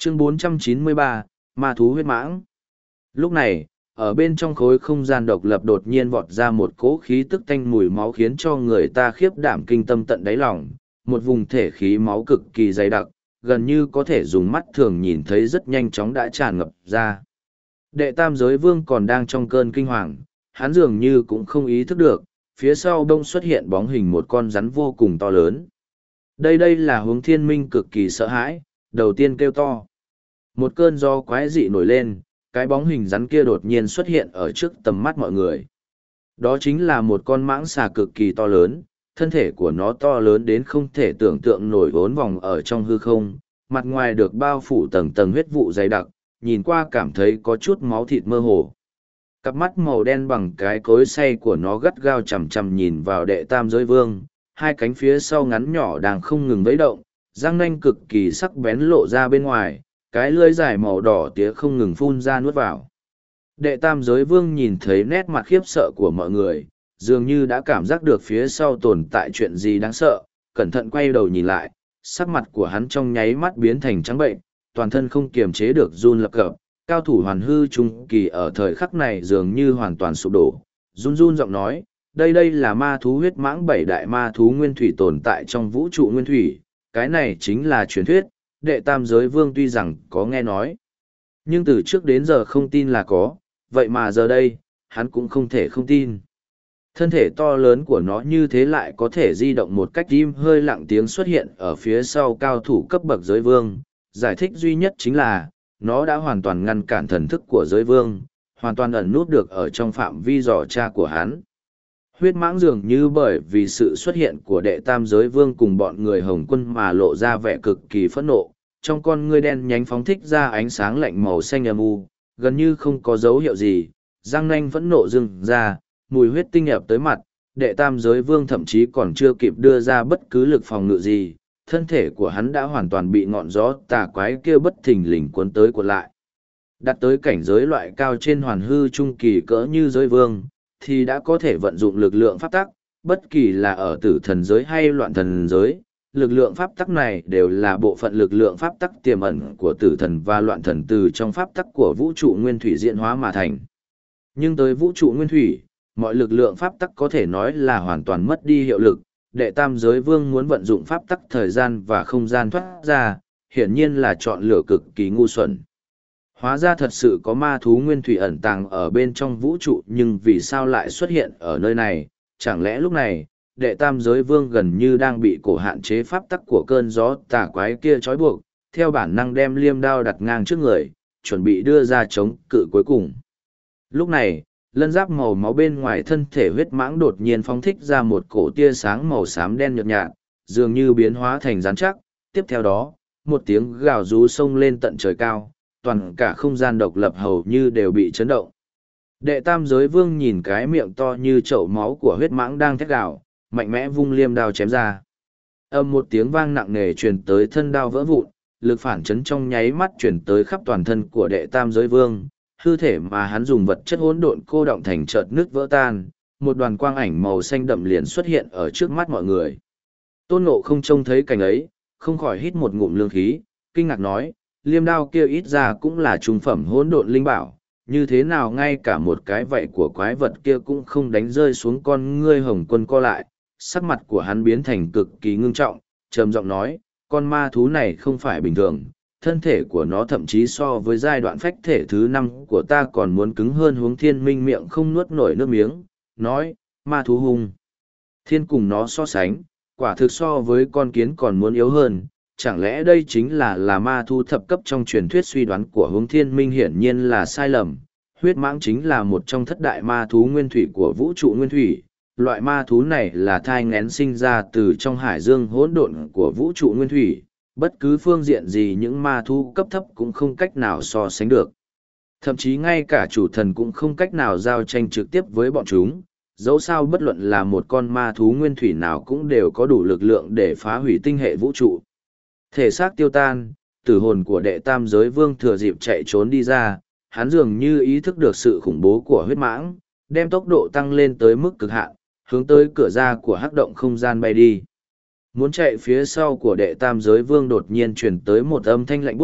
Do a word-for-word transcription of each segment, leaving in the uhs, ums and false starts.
Chương bốn trăm chín mươi ba, Ma thú huyết mãng. Lúc này, ở bên trong khối không gian độc lập đột nhiên vọt ra một cỗ khí tức tanh mùi máu khiến cho người ta khiếp đảm kinh tâm tận đáy lòng, một vùng thể khí máu cực kỳ dày đặc, gần như có thể dùng mắt thường nhìn thấy rất nhanh chóng đã tràn ngập ra. Đệ tam giới vương còn đang trong cơn kinh hoàng, hắn dường như cũng không ý thức được, phía sau đông xuất hiện bóng hình một con rắn vô cùng to lớn. Đây đây là hướng thiên minh cực kỳ sợ hãi, đầu tiên kêu to. Một cơn gió quái dị nổi lên, cái bóng hình rắn kia đột nhiên xuất hiện ở trước tầm mắt mọi người. Đó chính là một con mãng xà cực kỳ to lớn, thân thể của nó to lớn đến không thể tưởng tượng nổi vốn vòng ở trong hư không, mặt ngoài được bao phủ tầng tầng huyết vụ dày đặc, nhìn qua cảm thấy có chút máu thịt mơ hồ. Cặp mắt màu đen bằng cái cối xay của nó gắt gao chằm chằm nhìn vào đệ tam giới vương, hai cánh phía sau ngắn nhỏ đang không ngừng vẫy động, răng nanh cực kỳ sắc bén lộ ra bên ngoài, cái lưỡi dài màu đỏ tía không ngừng phun ra nuốt vào. Đệ tam giới vương nhìn thấy nét mặt khiếp sợ của mọi người, dường như đã cảm giác được phía sau tồn tại chuyện gì đáng sợ, cẩn thận quay đầu nhìn lại, sắc mặt của hắn trong nháy mắt biến thành trắng bệnh, toàn thân không kiềm chế được run lập cập, cao thủ hoàn hư trung kỳ ở thời khắc này dường như hoàn toàn sụp đổ, run run giọng nói, đây đây là ma thú huyết mãng bảy đại ma thú nguyên thủy tồn tại trong vũ trụ nguyên thủy, cái này chính là truyền thuyết, đệ tam giới vương tuy rằng có nghe nói, nhưng từ trước đến giờ không tin là có, vậy mà giờ đây, hắn cũng không thể không tin. Thân thể to lớn của nó như thế lại có thể di động một cách im hơi lặng tiếng xuất hiện ở phía sau cao thủ cấp bậc giới vương, giải thích duy nhất chính là, nó đã hoàn toàn ngăn cản thần thức của giới vương, hoàn toàn ẩn nút được ở trong phạm vi dò tra của hắn. Huyết mãng dường như bởi vì sự xuất hiện của đệ tam giới vương cùng bọn người Hồng Quân mà lộ ra vẻ cực kỳ phẫn nộ, trong con ngươi đen nhánh phóng thích ra ánh sáng lạnh màu xanh âm u, gần như không có dấu hiệu gì, răng nanh phẫn nộ dừng ra, mùi huyết tinh ập tới mặt, đệ tam giới vương thậm chí còn chưa kịp đưa ra bất cứ lực phòng ngự gì, thân thể của hắn đã hoàn toàn bị ngọn gió tà quái kia bất thình lình cuốn tới cuốn lại. Đặt tới cảnh giới loại cao trên hoàn hư trung kỳ cỡ như giới vương, thì đã có thể vận dụng lực lượng pháp tắc, bất kỳ là ở tử thần giới hay loạn thần giới, lực lượng pháp tắc này đều là bộ phận lực lượng pháp tắc tiềm ẩn của tử thần và loạn thần từ trong pháp tắc của vũ trụ nguyên thủy diễn hóa mà thành. Nhưng tới vũ trụ nguyên thủy, mọi lực lượng pháp tắc có thể nói là hoàn toàn mất đi hiệu lực, đệ tam giới vương muốn vận dụng pháp tắc thời gian và không gian thoát ra, hiển nhiên là chọn lựa cực kỳ ngu xuẩn. Hóa ra thật sự có ma thú nguyên thủy ẩn tàng ở bên trong vũ trụ, nhưng vì sao lại xuất hiện ở nơi này, chẳng lẽ lúc này, đệ tam giới vương gần như đang bị cổ hạn chế pháp tắc của cơn gió tà quái kia trói buộc, theo bản năng đem liêm đao đặt ngang trước người, chuẩn bị đưa ra chống cự cuối cùng. Lúc này, lân giáp màu máu bên ngoài thân thể huyết mãng đột nhiên phóng thích ra một cổ tia sáng màu xám đen nhợt nhạt, dường như biến hóa thành rắn chắc, tiếp theo đó, một tiếng gào rú xông lên tận trời cao, toàn cả không gian độc lập hầu như đều bị chấn động. Đệ tam giới vương nhìn cái miệng to như chậu máu của huyết mãng đang thét gào, mạnh mẽ vung liêm đao chém ra. Âm một tiếng vang nặng nề truyền tới thân đao vỡ vụn, lực phản chấn trong nháy mắt truyền tới khắp toàn thân của đệ tam giới vương, hư thể mà hắn dùng vật chất hỗn độn cô động thành chợt nước vỡ tan, một đoàn quang ảnh màu xanh đậm liền xuất hiện ở trước mắt mọi người. Tôn Ngộ không trông thấy cảnh ấy, không khỏi hít một ngụm lương khí, kinh ngạc nói, liêm đao kia ít ra cũng là trung phẩm hỗn độn linh bảo, như thế nào ngay cả một cái vảy của quái vật kia cũng không đánh rơi xuống con ngươi Hồng Quân co lại, sắc mặt của hắn biến thành cực kỳ ngưng trọng, trầm giọng nói, con ma thú này không phải bình thường, thân thể của nó thậm chí so với giai đoạn phách thể thứ năm của ta còn muốn cứng hơn. Huống thiên minh miệng không nuốt nổi nước miếng, nói, ma thú hung thiên cùng nó so sánh, quả thực so với con kiến còn muốn yếu hơn, chẳng lẽ đây chính là là ma thú thập cấp trong truyền thuyết? Suy đoán của Huống thiên minh hiển nhiên là sai lầm, huyết mãng chính là một trong thất đại ma thú nguyên thủy của vũ trụ nguyên thủy. Loại ma thú này là thai nghén sinh ra từ trong hải dương hỗn độn của vũ trụ nguyên thủy, bất cứ phương diện gì những ma thú cấp thấp cũng không cách nào so sánh được. Thậm chí ngay cả chủ thần cũng không cách nào giao tranh trực tiếp với bọn chúng, dẫu sao bất luận là một con ma thú nguyên thủy nào cũng đều có đủ lực lượng để phá hủy tinh hệ vũ trụ. Thể xác tiêu tan, tử hồn của đệ tam giới vương thừa dịp chạy trốn đi ra, hắn dường như ý thức được sự khủng bố của huyết mãng, đem tốc độ tăng lên tới mức cực hạn, hướng tới cửa ra của hắc động không gian bay đi. Muốn chạy phía sau của đệ tam giới vương đột nhiên truyền tới một âm thanh lạnh buốt,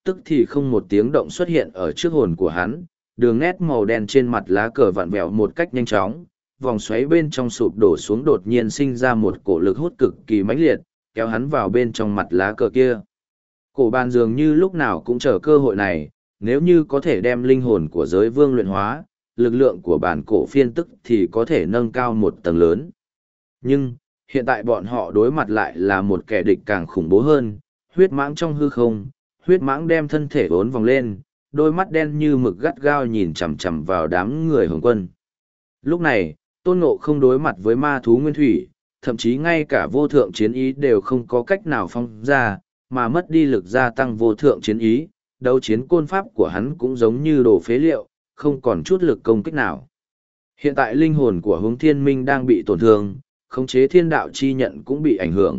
tức thì không một tiếng động xuất hiện ở trước hồn của hắn, đường nét màu đen trên mặt lá cờ vặn vẹo một cách nhanh chóng, vòng xoáy bên trong sụp đổ xuống đột nhiên sinh ra một cổ lực hút cực kỳ mãnh liệt, kéo hắn vào bên trong mặt lá cờ kia. Cổ bàn dường như lúc nào cũng chờ cơ hội này, nếu như có thể đem linh hồn của giới vương luyện hóa, lực lượng của bản cổ phiên tức thì có thể nâng cao một tầng lớn. Nhưng, hiện tại bọn họ đối mặt lại là một kẻ địch càng khủng bố hơn, huyết mãng trong hư không, huyết mãng đem thân thể vốn vòng lên, đôi mắt đen như mực gắt gao nhìn chằm chằm vào đám người Hồng Quân. Lúc này, Tôn Ngộ không đối mặt với ma thú nguyên thủy, thậm chí ngay cả vô thượng chiến ý đều không có cách nào phong ra, mà mất đi lực gia tăng vô thượng chiến ý, đấu chiến côn pháp của hắn cũng giống như đồ phế liệu, không còn chút lực công kích nào. Hiện tại linh hồn của Hướng Thiên Minh đang bị tổn thương, khống chế thiên đạo chi nhận cũng bị ảnh hưởng.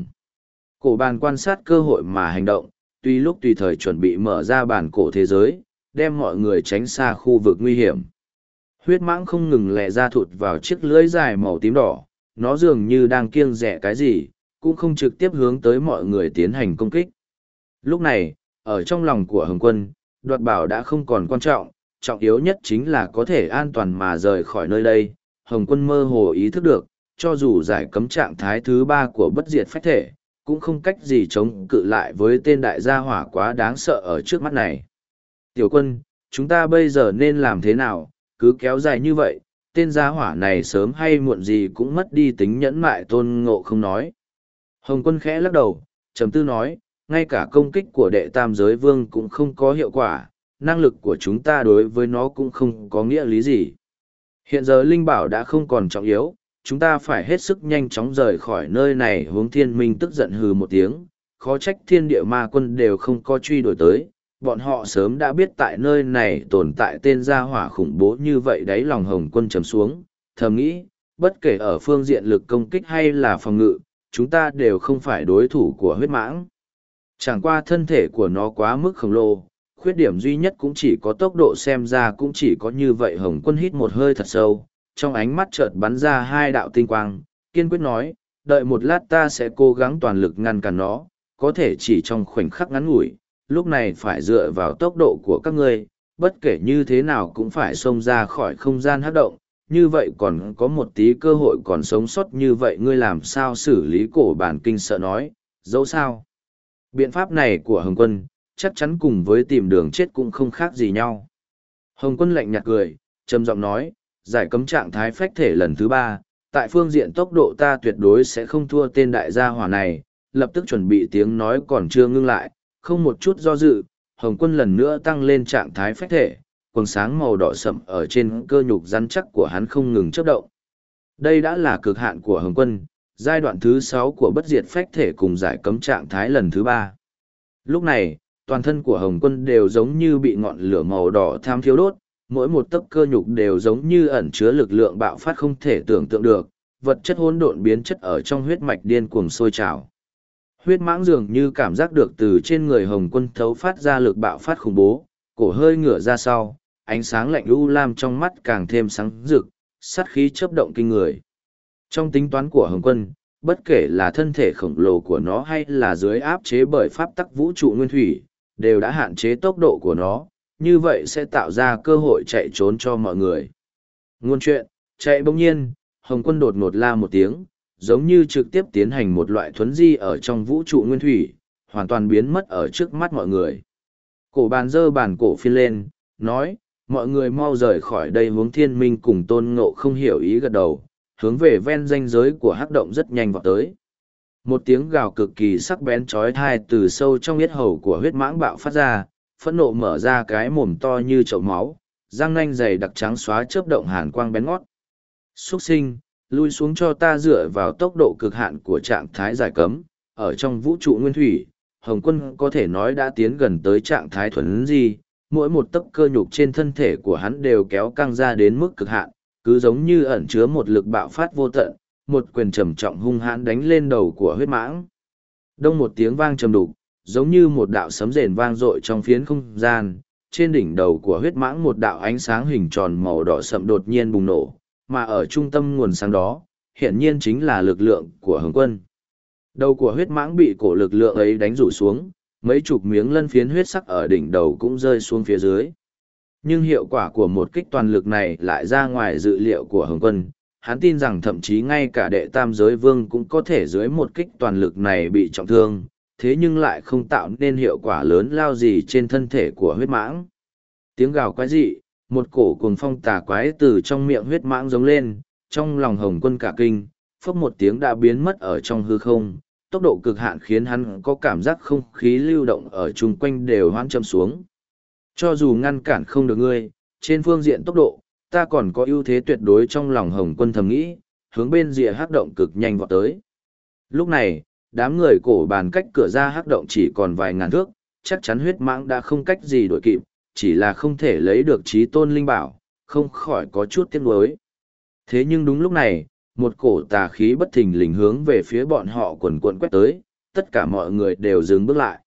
Cổ bàn quan sát cơ hội mà hành động, tuy lúc tùy thời chuẩn bị mở ra bản cổ thế giới, đem mọi người tránh xa khu vực nguy hiểm. Huyết mãng không ngừng lè ra thụt vào chiếc lưỡi dài màu tím đỏ, nó dường như đang kiêng dè cái gì, cũng không trực tiếp hướng tới mọi người tiến hành công kích. Lúc này, ở trong lòng của Hồng Quân, đoạt bảo đã không còn quan trọng, trọng yếu nhất chính là có thể an toàn mà rời khỏi nơi đây. Hồng Quân mơ hồ ý thức được, cho dù giải cấm trạng thái thứ ba của bất diệt phách thể, cũng không cách gì chống cự lại với tên đại gia hỏa quá đáng sợ ở trước mắt này. Tiểu Quân, chúng ta bây giờ nên làm thế nào, cứ kéo dài như vậy, tên gia hỏa này sớm hay muộn gì cũng mất đi tính nhẫn mại. Tôn Ngộ không nói. Hồng Quân khẽ lắc đầu, trầm tư nói, ngay cả công kích của đệ tam giới vương cũng không có hiệu quả, năng lực của chúng ta đối với nó cũng không có nghĩa lý gì. Hiện giờ linh bảo đã không còn trọng yếu, chúng ta phải hết sức nhanh chóng rời khỏi nơi này. Hướng Thiên Minh tức giận hừ một tiếng, khó trách thiên địa ma quân đều không có truy đuổi tới, bọn họ sớm đã biết tại nơi này tồn tại tên gia hỏa khủng bố như vậy. Đáy lòng Hồng Quân trầm xuống, thầm nghĩ, bất kể ở phương diện lực công kích hay là phòng ngự, chúng ta đều không phải đối thủ của huyết mãng. Chẳng qua thân thể của nó quá mức khổng lồ, khuyết điểm duy nhất cũng chỉ có tốc độ, xem ra cũng chỉ có như vậy. Hồng Quân hít một hơi thật sâu, trong ánh mắt chợt bắn ra hai đạo tinh quang, kiên quyết nói, đợi một lát ta sẽ cố gắng toàn lực ngăn cản nó, có thể chỉ trong khoảnh khắc ngắn ngủi, lúc này phải dựa vào tốc độ của các ngươi, bất kể như thế nào cũng phải xông ra khỏi không gian hắc động, như vậy còn có một tí cơ hội còn sống sót. Như vậy ngươi làm sao xử lý? Cổ bản kinh sợ nói, dẫu sao biện pháp này của Hồng Quân, chắc chắn cùng với tìm đường chết cũng không khác gì nhau. Hồng Quân lạnh nhạt cười, trầm giọng nói, giải cấm trạng thái phách thể lần thứ ba, tại phương diện tốc độ ta tuyệt đối sẽ không thua tên đại gia hỏa này. Lập tức chuẩn bị, tiếng nói còn chưa ngưng lại, không một chút do dự, Hồng Quân lần nữa tăng lên trạng thái phách thể, quầng sáng màu đỏ sậm ở trên cơ nhục rắn chắc của hắn không ngừng chớp động. Đây đã là cực hạn của Hồng Quân, giai đoạn thứ sáu của bất diệt phách thể cùng giải cấm trạng thái lần thứ ba. Lúc này, toàn thân của Hồng Quân đều giống như bị ngọn lửa màu đỏ tham thiêu đốt, mỗi một tấc cơ nhục đều giống như ẩn chứa lực lượng bạo phát không thể tưởng tượng được, vật chất hỗn độn biến chất ở trong huyết mạch điên cuồng sôi trào. Huyết mãng dường như cảm giác được từ trên người Hồng Quân thấu phát ra lực bạo phát khủng bố, cổ hơi ngửa ra sau, ánh sáng lạnh u lam trong mắt càng thêm sáng rực, sát khí chớp động kinh người. Trong tính toán của Hồng Quân, bất kể là thân thể khổng lồ của nó hay là dưới áp chế bởi pháp tắc vũ trụ nguyên thủy, đều đã hạn chế tốc độ của nó, như vậy sẽ tạo ra cơ hội chạy trốn cho mọi người. Ngôn chuyện, chạy bỗng nhiên, Hồng Quân đột ngột la một tiếng, giống như trực tiếp tiến hành một loại thuấn di ở trong vũ trụ nguyên thủy, hoàn toàn biến mất ở trước mắt mọi người. Cổ bàn giơ bàn cổ phiên lên, nói, mọi người mau rời khỏi đây. Hướng Thiên Minh cùng Tôn Ngộ không hiểu ý gật đầu, hướng về ven ranh giới của hắc động rất nhanh vọt tới. Một tiếng gào cực kỳ sắc bén chói tai từ sâu trong yết hầu của huyết mãng bạo phát ra, phẫn nộ mở ra cái mồm to như chậu máu, răng nanh dày đặc trắng xóa chớp động hàn quang bén ngót. Xuất sinh, lui xuống cho ta. Dựa vào tốc độ cực hạn của trạng thái giải cấm, ở trong vũ trụ nguyên thủy, Hồng Quân có thể nói đã tiến gần tới trạng thái thuần di, mỗi một tấc cơ nhục trên thân thể của hắn đều kéo căng ra đến mức cực hạn, cứ giống như ẩn chứa một lực bạo phát vô tận, một quyền trầm trọng hung hãn đánh lên đầu của huyết mãng. Đông một tiếng vang trầm đục, giống như một đạo sấm rền vang dội trong phiến không gian, trên đỉnh đầu của huyết mãng một đạo ánh sáng hình tròn màu đỏ sậm đột nhiên bùng nổ, mà ở trung tâm nguồn sáng đó, hiển nhiên chính là lực lượng của Hồng Quân. Đầu của huyết mãng bị cổ lực lượng ấy đánh rủ xuống, mấy chục miếng lân phiến huyết sắc ở đỉnh đầu cũng rơi xuống phía dưới. Nhưng hiệu quả của một kích toàn lực này lại ra ngoài dự liệu của Hồng Quân. Hắn tin rằng thậm chí ngay cả đệ tam giới vương cũng có thể dưới một kích toàn lực này bị trọng thương, thế nhưng lại không tạo nên hiệu quả lớn lao gì trên thân thể của huyết mãng. Tiếng gào quái dị, một cổ cuồng phong tà quái từ trong miệng huyết mãng giống lên, trong lòng Hồng Quân cả kinh, phốc một tiếng đã biến mất ở trong hư không, tốc độ cực hạn khiến hắn có cảm giác không khí lưu động ở chung quanh đều hoãn chậm xuống. Cho dù ngăn cản không được ngươi, trên phương diện tốc độ, ta còn có ưu thế tuyệt đối trong lòng Hồng Quân thầm nghĩ, hướng bên rìa hắc động cực nhanh vọt tới. Lúc này, đám người cổ bàn cách cửa ra hắc động chỉ còn vài ngàn thước, chắc chắn huyết mãng đã không cách gì đuổi kịp, chỉ là không thể lấy được trí tôn linh bảo, không khỏi có chút tiếc nuối. Thế nhưng đúng lúc này, một cổ tà khí bất thình lình hướng về phía bọn họ quần quần quét tới, tất cả mọi người đều dừng bước lại.